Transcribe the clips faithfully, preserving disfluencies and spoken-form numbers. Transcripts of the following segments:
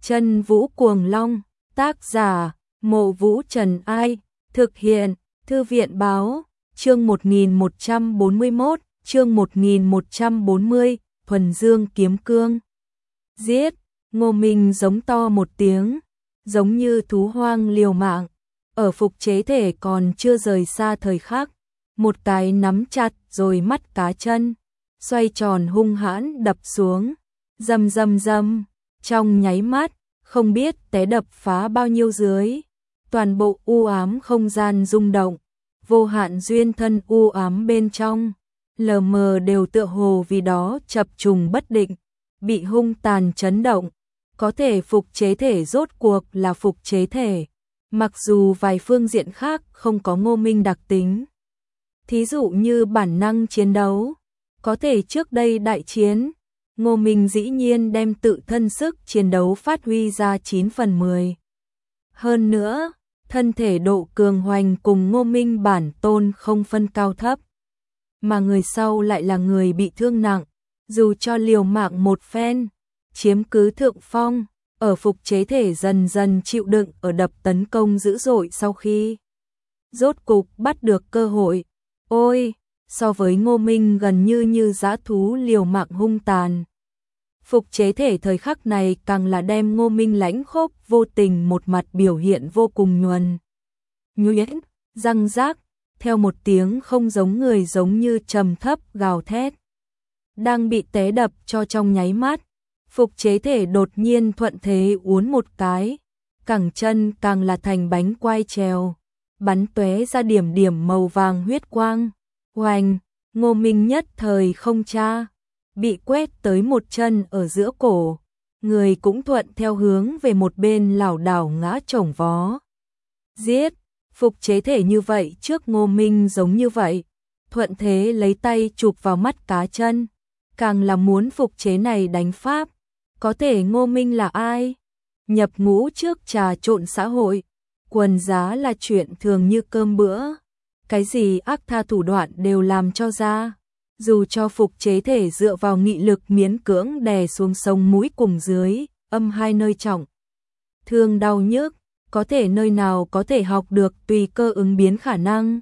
Chân Vũ Cuồng Long, tác giả, Mộ Vũ Trần Ai, thực hiện, Thư viện Báo, chương một nghìn một trăm bốn mươi mốt, chương một nghìn một trăm bốn mươi, Thuần Dương Kiếm Cương. Giết, Ngô Minh giống to một tiếng, giống như thú hoang liều mạng, ở phục chế thể còn chưa rời xa thời khắc, một cái nắm chặt rồi mắt cá chân, xoay tròn hung hãn đập xuống, rầm rầm rầm, trong nháy mắt, không biết té đập phá bao nhiêu dưới, toàn bộ u ám không gian rung động, vô hạn duyên thân u ám bên trong, lờ mờ đều tựa hồ vì đó chập trùng bất định, bị hung tàn chấn động, có thể phục chế thể rốt cuộc là phục chế thể, mặc dù vài phương diện khác không có Ngô Minh đặc tính. Thí dụ như bản năng chiến đấu, có thể trước đây đại chiến, Ngô Minh dĩ nhiên đem tự thân sức chiến đấu phát huy ra chín phần mười. Hơn nữa, thân thể độ cường hoành cùng Ngô Minh bản tôn không phân cao thấp, mà người sau lại là người bị thương nặng, dù cho liều mạng một phen, chiếm cứ thượng phong, ở phục chế thể dần dần chịu đựng ở đập tấn công dữ dội sau khi rốt cục bắt được cơ hội. Ôi, so với Ngô Minh gần như như dã thú liều mạng hung tàn. Phục chế thể thời khắc này càng là đem Ngô Minh lãnh khốc vô tình một mặt biểu hiện vô cùng nhuần. Nhuyễn, răng rác, theo một tiếng không giống người giống như trầm thấp gào thét. Đang bị té đập cho trong nháy mắt, phục chế thể đột nhiên thuận thế uốn một cái, cẳng chân càng là thành bánh quai trèo, bắn tóe ra điểm điểm màu vàng huyết quang. Oanh, Ngô Minh nhất thời không tra, bị quét tới một chân ở giữa cổ, người cũng thuận theo hướng về một bên lảo đảo ngã chồng vó. Giết, phục chế thể như vậy trước Ngô Minh giống như vậy, thuận thế lấy tay chụp vào mắt cá chân, càng là muốn phục chế này đánh pháp. Có thể Ngô Minh là ai? Nhập ngũ trước trà trộn xã hội, quần giá là chuyện thường như cơm bữa, cái gì ác tha thủ đoạn đều làm cho ra, dù cho phục chế thể dựa vào nghị lực miễn cưỡng đè xuống sống mũi cùng dưới, âm hai nơi trọng. Thương đau nhức, có thể nơi nào có thể học được tùy cơ ứng biến khả năng.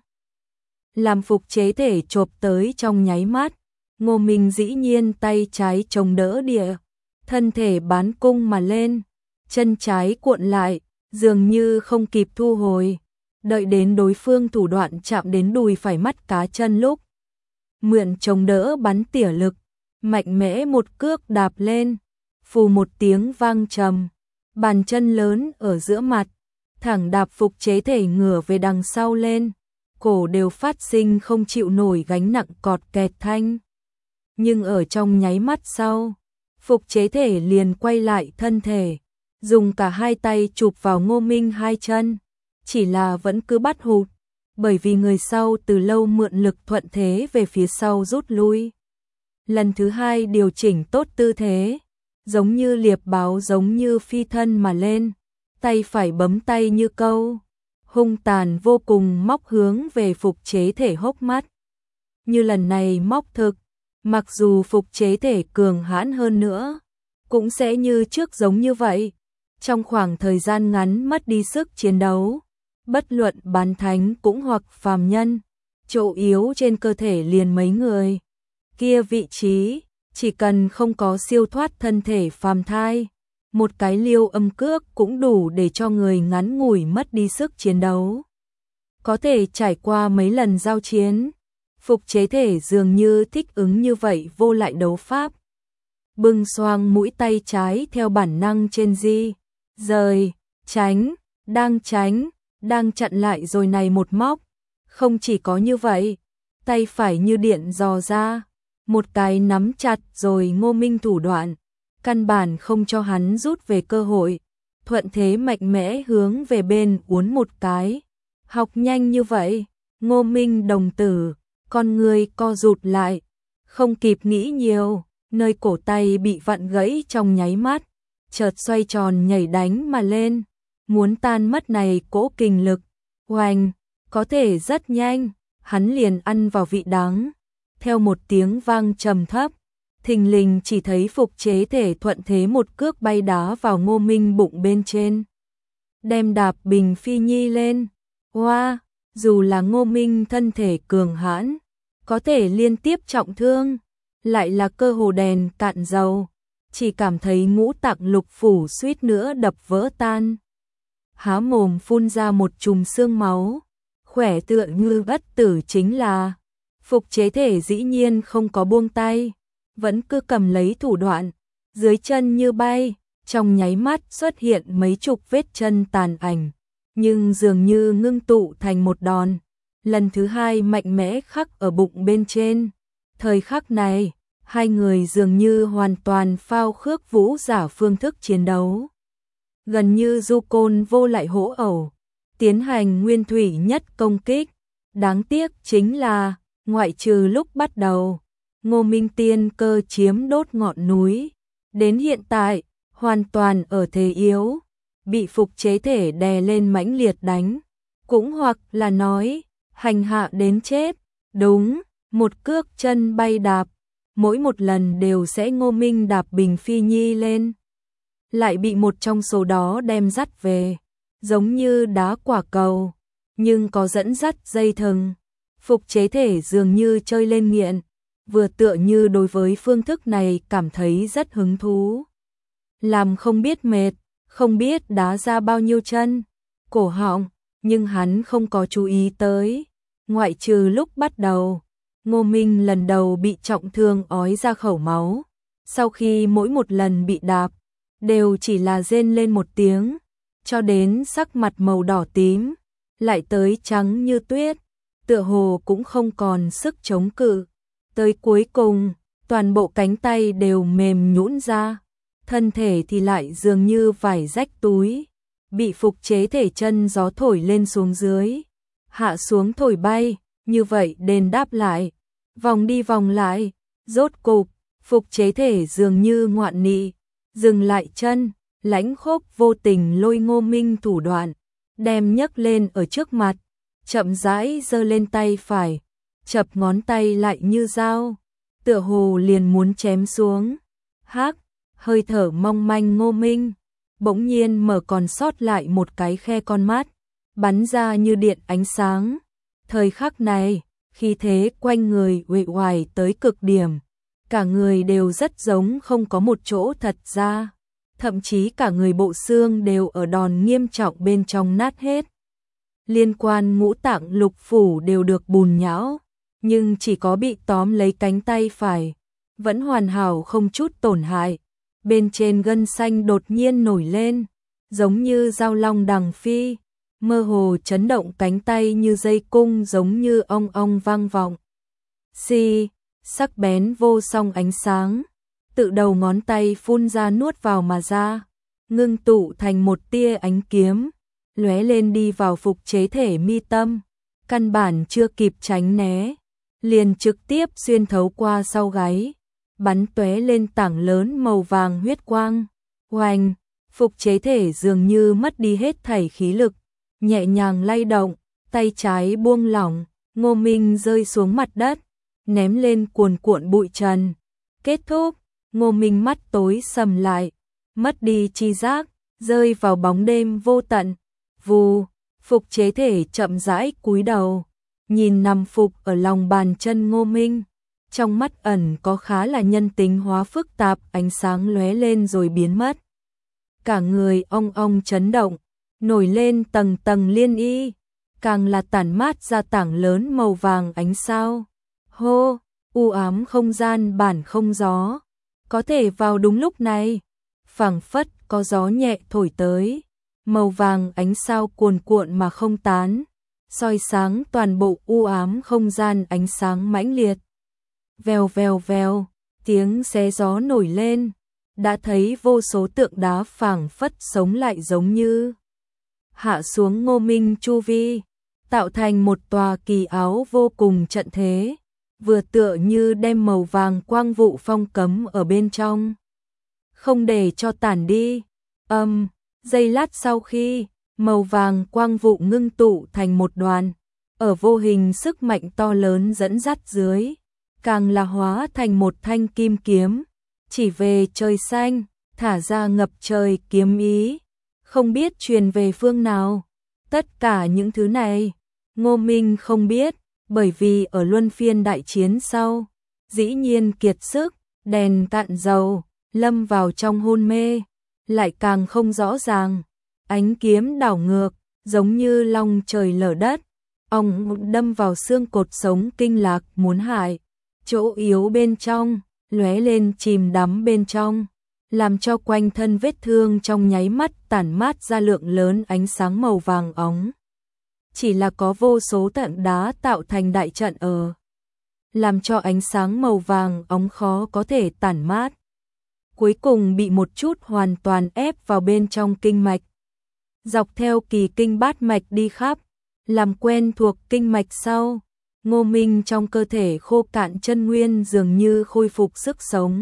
Làm phục chế thể chộp tới trong nháy mắt, Ngô Minh dĩ nhiên tay trái chống đỡ địa, thân thể bán cung mà lên, chân trái cuộn lại, dường như không kịp thu hồi, đợi đến đối phương thủ đoạn chạm đến đùi phải mắt cá chân lúc. Mượn chống đỡ bắn tỉa lực, mạnh mẽ một cước đạp lên, phù một tiếng vang trầm, bàn chân lớn ở giữa mặt, thẳng đạp phục chế thể ngửa về đằng sau lên, cổ đều phát sinh không chịu nổi gánh nặng cọt kẹt thanh. Nhưng ở trong nháy mắt sau, phục chế thể liền quay lại thân thể, dùng cả hai tay chụp vào Ngô Minh hai chân, chỉ là vẫn cứ bắt hụt, bởi vì người sau từ lâu mượn lực thuận thế về phía sau rút lui. Lần thứ hai điều chỉnh tốt tư thế, giống như liệp báo giống như phi thân mà lên, tay phải bấm tay như câu, hung tàn vô cùng móc hướng về phục chế thể hốc mắt. Như lần này móc thực, mặc dù phục chế thể cường hãn hơn nữa, cũng sẽ như trước giống như vậy, trong khoảng thời gian ngắn mất đi sức chiến đấu. Bất luận bán thánh cũng hoặc phàm nhân, chỗ yếu trên cơ thể liền mấy người. Kia vị trí, chỉ cần không có siêu thoát thân thể phàm thai, một cái liêu âm cước cũng đủ để cho người ngắn ngủi mất đi sức chiến đấu. Có thể trải qua mấy lần giao chiến, phục chế thể dường như thích ứng như vậy vô lại đấu pháp. Bưng xoang mũi tay trái theo bản năng trên di, rời, tránh, đang tránh, đang chặn lại rồi này một móc. Không chỉ có như vậy, tay phải như điện dò ra, một cái nắm chặt rồi Ngô Minh thủ đoạn, căn bản không cho hắn rút về cơ hội, thuận thế mạnh mẽ hướng về bên uốn một cái. Học nhanh như vậy, Ngô Minh đồng tử, con người co rụt lại, không kịp nghĩ nhiều, nơi cổ tay bị vặn gãy trong nháy mắt, chợt xoay tròn nhảy đánh mà lên, muốn tan mất này cỗ kình lực. Oanh, có thể rất nhanh, hắn liền ăn vào vị đắng, theo một tiếng vang trầm thấp, thình lình chỉ thấy Phục Chế Thể thuận thế một cước bay đá vào Ngô Minh bụng bên trên, đem đạp Bình Phi Nhi lên. Hoa, wow, dù là Ngô Minh thân thể cường hãn, có thể liên tiếp trọng thương, lại là cơ hồ đèn cạn dầu, chỉ cảm thấy ngũ tạng lục phủ suýt nữa đập vỡ tan. Há mồm phun ra một chùm xương máu, khỏe tựa như bất tử chính là. Phục Chế Thể dĩ nhiên không có buông tay, vẫn cứ cầm lấy thủ đoạn, dưới chân như bay, trong nháy mắt xuất hiện mấy chục vết chân tàn ảnh, nhưng dường như ngưng tụ thành một đòn, lần thứ hai mạnh mẽ khắc ở bụng bên trên. Thời khắc này, hai người dường như hoàn toàn phao khước vũ giả phương thức chiến đấu, gần như du côn vô lại hỗ ẩu, tiến hành nguyên thủy nhất công kích. Đáng tiếc chính là, ngoại trừ lúc bắt đầu, Ngô Minh tiên cơ chiếm đốt ngọn núi, đến hiện tại, hoàn toàn ở thế yếu, bị Phục Chế Thể đè lên mãnh liệt đánh, cũng hoặc là nói, hành hạ đến chết. Đúng, một cước chân bay đạp, mỗi một lần đều sẽ Ngô Minh đạp Bình Phi Nhi lên, lại bị một trong số đó đem dắt về, giống như đá quả cầu, nhưng có dẫn dắt dây thừng. Phục Chế Thể dường như chơi lên nghiện, vừa tựa như đối với phương thức này cảm thấy rất hứng thú. Làm không biết mệt, không biết đá ra bao nhiêu chân, cổ họng, nhưng hắn không có chú ý tới. Ngoại trừ lúc bắt đầu, Ngô Minh lần đầu bị trọng thương ói ra khẩu máu, sau khi mỗi một lần bị đạp, đều chỉ là rên lên một tiếng, cho đến sắc mặt màu đỏ tím, lại tới trắng như tuyết, tựa hồ cũng không còn sức chống cự. Tới cuối cùng, toàn bộ cánh tay đều mềm nhũn ra, thân thể thì lại dường như vải rách túi, bị Phục Chế Thể chân gió thổi lên xuống dưới, hạ xuống thổi bay, như vậy đền đáp lại, vòng đi vòng lại, rốt cục, Phục Chế Thể dường như ngoạn nị, dừng lại chân, lãnh khốc vô tình lôi Ngô Minh thủ đoạn, đem nhấc lên ở trước mặt, chậm rãi giơ lên tay phải, chập ngón tay lại như dao, tựa hồ liền muốn chém xuống. Hắc, hơi thở mong manh Ngô Minh, bỗng nhiên mở còn sót lại một cái khe con mắt, bắn ra như điện ánh sáng. Thời khắc này, khí thế quanh người uể oải tới cực điểm, cả người đều rất giống không có một chỗ thật ra, thậm chí cả người bộ xương đều ở đòn nghiêm trọng bên trong nát hết. Liên quan ngũ tạng lục phủ đều được bùn nhão, nhưng chỉ có bị tóm lấy cánh tay phải, vẫn hoàn hảo không chút tổn hại. Bên trên gân xanh đột nhiên nổi lên, giống như dao long đằng phi, mơ hồ chấn động cánh tay như dây cung, giống như ong ong vang vọng. Xì, sắc bén vô song ánh sáng, tự đầu ngón tay phun ra nuốt vào mà ra, ngưng tụ thành một tia ánh kiếm, lóe lên đi vào Phục Chế Thể mi tâm, căn bản chưa kịp tránh né, liền trực tiếp xuyên thấu qua sau gáy, bắn tóe lên tảng lớn màu vàng huyết quang. Oanh, Phục Chế Thể dường như mất đi hết thảy khí lực, nhẹ nhàng lay động, tay trái buông lỏng, Ngô Minh rơi xuống mặt đất, ném lên cuồn cuộn bụi trần. Kết thúc, Ngô Minh mắt tối sầm lại, mất đi tri giác, rơi vào bóng đêm vô tận. Vù, Phục Chế Thể chậm rãi cúi đầu, nhìn nằm phục ở lòng bàn chân Ngô Minh, trong mắt ẩn có khá là nhân tính hóa phức tạp, ánh sáng lóe lên rồi biến mất. Cả người ong ong chấn động, nổi lên tầng tầng liên y, càng là tản mát ra tảng lớn màu vàng ánh sao. Hô, u ám không gian bản không gió, có thể vào đúng lúc này, phảng phất có gió nhẹ thổi tới, màu vàng ánh sao cuồn cuộn mà không tán, soi sáng toàn bộ u ám không gian ánh sáng mãnh liệt. Vèo vèo vèo, tiếng xé gió nổi lên, đã thấy vô số tượng đá phảng phất sống lại giống như hạ xuống Ngô Minh chu vi, tạo thành một tòa kỳ áo vô cùng trận thế, vừa tựa như đem màu vàng quang vụ phong cấm ở bên trong, không để cho tản đi. Âm, um, giây lát sau khi màu vàng quang vụ ngưng tụ thành một đoàn, ở vô hình sức mạnh to lớn dẫn dắt dưới, càng là hóa thành một thanh kim kiếm, chỉ về trời xanh, thả ra ngập trời kiếm ý, không biết truyền về phương nào. Tất cả những thứ này, Ngô Minh không biết, bởi vì ở luân phiên đại chiến sau, dĩ nhiên kiệt sức, đèn cạn dầu, lâm vào trong hôn mê, lại càng không rõ ràng, ánh kiếm đảo ngược, giống như long trời lở đất, ong đâm vào xương cột sống kinh lạc muốn hại, chỗ yếu bên trong, lóe lên chìm đắm bên trong, làm cho quanh thân vết thương trong nháy mắt tản mát ra lượng lớn ánh sáng màu vàng óng. Chỉ là có vô số tảng đá tạo thành đại trận ở, làm cho ánh sáng màu vàng óng khó có thể tản mát. Cuối cùng bị một chút hoàn toàn ép vào bên trong kinh mạch. Dọc theo kỳ kinh bát mạch đi khắp, làm quen thuộc kinh mạch sau, Ngô Minh trong cơ thể khô cạn chân nguyên dường như khôi phục sức sống.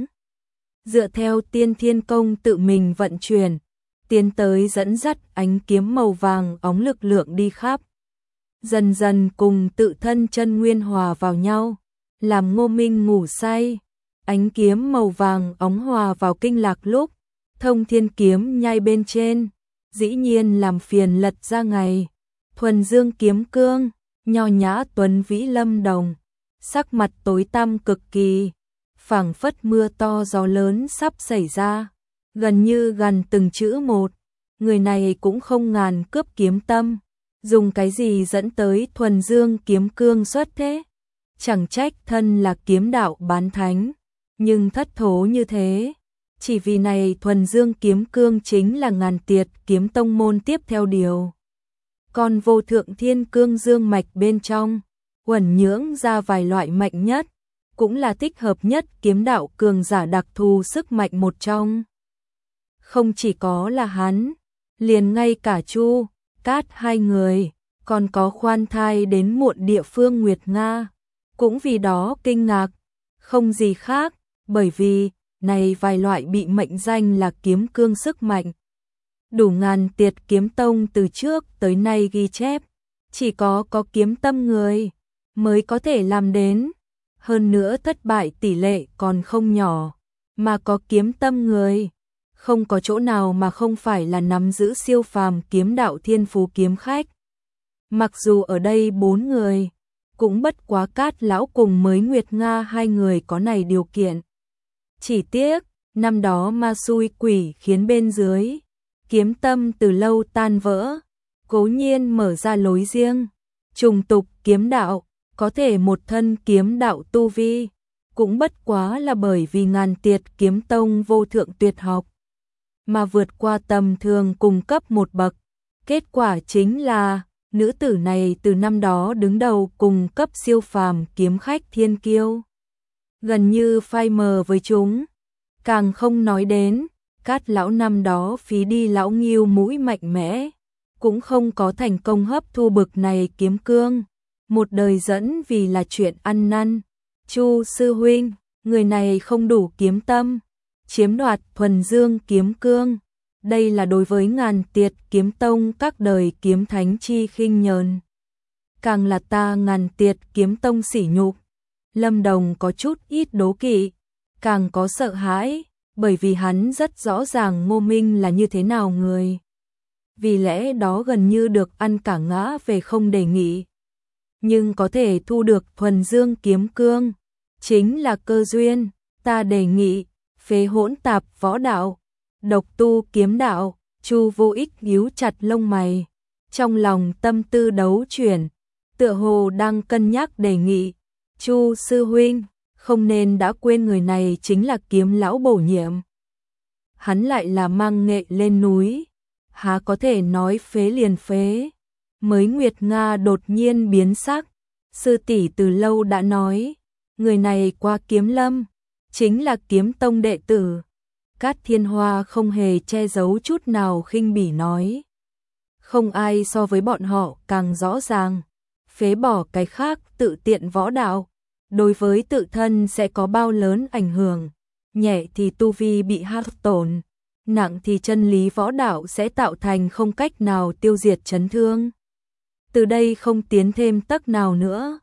Dựa theo tiên thiên công tự mình vận chuyển, tiến tới dẫn dắt ánh kiếm màu vàng óng lực lượng đi khắp. Dần dần cùng tự thân chân nguyên hòa vào nhau, làm Ngô Minh ngủ say. Ánh kiếm màu vàng óng hòa vào kinh lạc lúc, thông thiên kiếm nhai bên trên, dĩ nhiên làm phiền lật ra ngày. Thuần dương kiếm cương, nho nhã tuấn vĩ lâm đồng, sắc mặt tối tăm cực kỳ, phảng phất mưa to gió lớn sắp xảy ra, gần như gần từng chữ một. Người này cũng không ngàn cướp kiếm tâm, dùng cái gì dẫn tới thuần dương kiếm cương xuất thế? Chẳng trách thân là kiếm đạo bán thánh, nhưng thất thố như thế. Chỉ vì này thuần dương kiếm cương chính là ngàn tiệt kiếm tông môn tiếp theo điều. Còn vô thượng thiên cương dương mạch bên trong, uẩn nhưỡng ra vài loại mạnh nhất, cũng là thích hợp nhất kiếm đạo cường giả đặc thù sức mạnh một trong. Không chỉ có là hắn, liền ngay cả Chu, Cát hai người, còn có khoan thai đến muộn địa phương Nguyệt Nga, cũng vì đó kinh ngạc, không gì khác, bởi vì, này vài loại bị mệnh danh là kiếm cương sức mạnh. Đủ ngàn tiệt kiếm tông từ trước tới nay ghi chép, chỉ có có kiếm tâm người, mới có thể làm đến. Hơn nữa thất bại tỷ lệ còn không nhỏ, mà có kiếm tâm người, không có chỗ nào mà không phải là nắm giữ siêu phàm kiếm đạo thiên phú kiếm khách. Mặc dù ở đây bốn người, cũng bất quá Cát lão cùng mới Nguyệt Nga hai người có này điều kiện. Chỉ tiếc, năm đó ma xui quỷ khiến bên dưới, kiếm tâm từ lâu tan vỡ, cố nhiên mở ra lối riêng, trùng tục kiếm đạo, có thể một thân kiếm đạo tu vi, cũng bất quá là bởi vì ngàn tiệt kiếm tông vô thượng tuyệt học, mà vượt qua tầm thường cung cấp một bậc. Kết quả chính là, nữ tử này từ năm đó đứng đầu cùng cấp siêu phàm kiếm khách thiên kiêu, gần như phai mờ với chúng. Càng không nói đến, Cát lão năm đó phí đi lão nghiêu mũi mạnh mẽ, cũng không có thành công hấp thu bực này kiếm cương, một đời dẫn vì là chuyện ăn năn. Chu sư huynh, người này không đủ kiếm tâm, chiếm đoạt thuần dương kiếm cương, đây là đối với ngàn tiệt kiếm tông các đời kiếm thánh chi khinh nhờn, càng là ta ngàn tiệt kiếm tông sỉ nhục. Lâm Đồng có chút ít đố kỵ, càng có sợ hãi, bởi vì hắn rất rõ ràng Ngô Minh là như thế nào người. Vì lẽ đó gần như được ăn cả ngã về không đề nghị. Nhưng có thể thu được thuần dương kiếm cương, chính là cơ duyên. Ta đề nghị, phế hỗn tạp võ đạo, độc tu kiếm đạo. Chu Vô Ích nhíu chặt lông mày, trong lòng tâm tư đấu chuyển, tựa hồ đang cân nhắc đề nghị. Chu sư huynh, không nên đã quên người này chính là kiếm lão bổ nhiệm. Hắn lại là mang nghệ lên núi, há có thể nói phế liền phế. Mới Nguyệt Nga đột nhiên biến sắc, sư tỷ từ lâu đã nói, người này qua kiếm lâm, chính là kiếm tông đệ tử. Cát Thiên Hoa không hề che giấu chút nào khinh bỉ nói. Không ai so với bọn họ càng rõ ràng, phế bỏ cái khác tự tiện võ đạo, đối với tự thân sẽ có bao lớn ảnh hưởng, nhẹ thì tu vi bị hao tổn, nặng thì chân lý võ đạo sẽ tạo thành không cách nào tiêu diệt chấn thương. Từ đây không tiến thêm tấc nào nữa,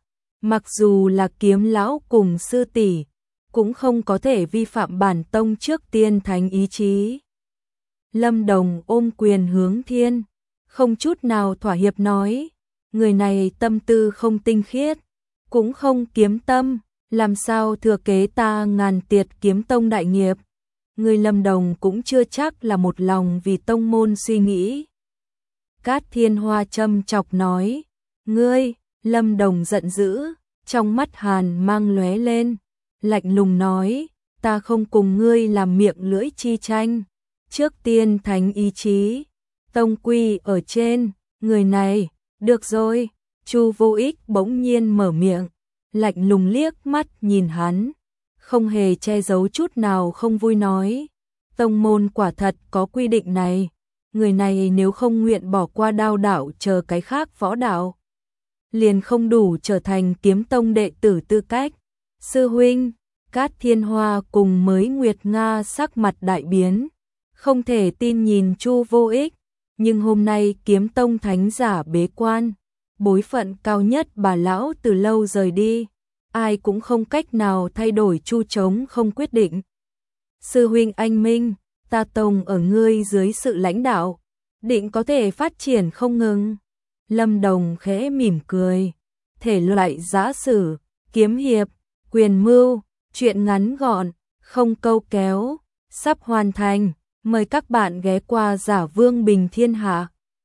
mặc dù là kiếm lão cùng sư tỷ, cũng không có thể vi phạm bản tông trước tiên thánh ý chí. Lâm Đồng ôm quyền hướng thiên, không chút nào thỏa hiệp nói, người này tâm tư không tinh khiết, cũng không kiếm tâm, làm sao thừa kế ta ngàn tiệt kiếm tông đại nghiệp. Người Lâm Đồng cũng chưa chắc là một lòng vì tông môn suy nghĩ. Cát Thiên Hoa châm chọc nói, ngươi, Lâm Đồng giận dữ, trong mắt hàn mang lóe lên, lạnh lùng nói, ta không cùng ngươi làm miệng lưỡi chi tranh, trước tiên thánh ý chí, tông quy ở trên, người này, được rồi. Chu Vô Ích bỗng nhiên mở miệng, lạnh lùng liếc mắt nhìn hắn, không hề che giấu chút nào không vui nói, tông môn quả thật có quy định này, người này nếu không nguyện bỏ qua đao đạo chờ cái khác võ đạo, liền không đủ trở thành kiếm tông đệ tử tư cách. Sư huynh, Cát Thiên Hoa cùng mới Nguyệt Nga sắc mặt đại biến, không thể tin nhìn Chu Vô Ích, nhưng hôm nay kiếm tông thánh giả bế quan, bối phận cao nhất bà lão từ lâu rời đi, ai cũng không cách nào thay đổi chu trống không quyết định. Sư huynh anh minh, ta tông ở ngươi dưới sự lãnh đạo, định có thể phát triển không ngừng. Lâm Đồng khẽ mỉm cười, thể loại giã sử, kiếm hiệp, quyền mưu, chuyện ngắn gọn, không câu kéo, sắp hoàn thành, mời các bạn ghé qua Giả Vương Bình Thiên Hạ.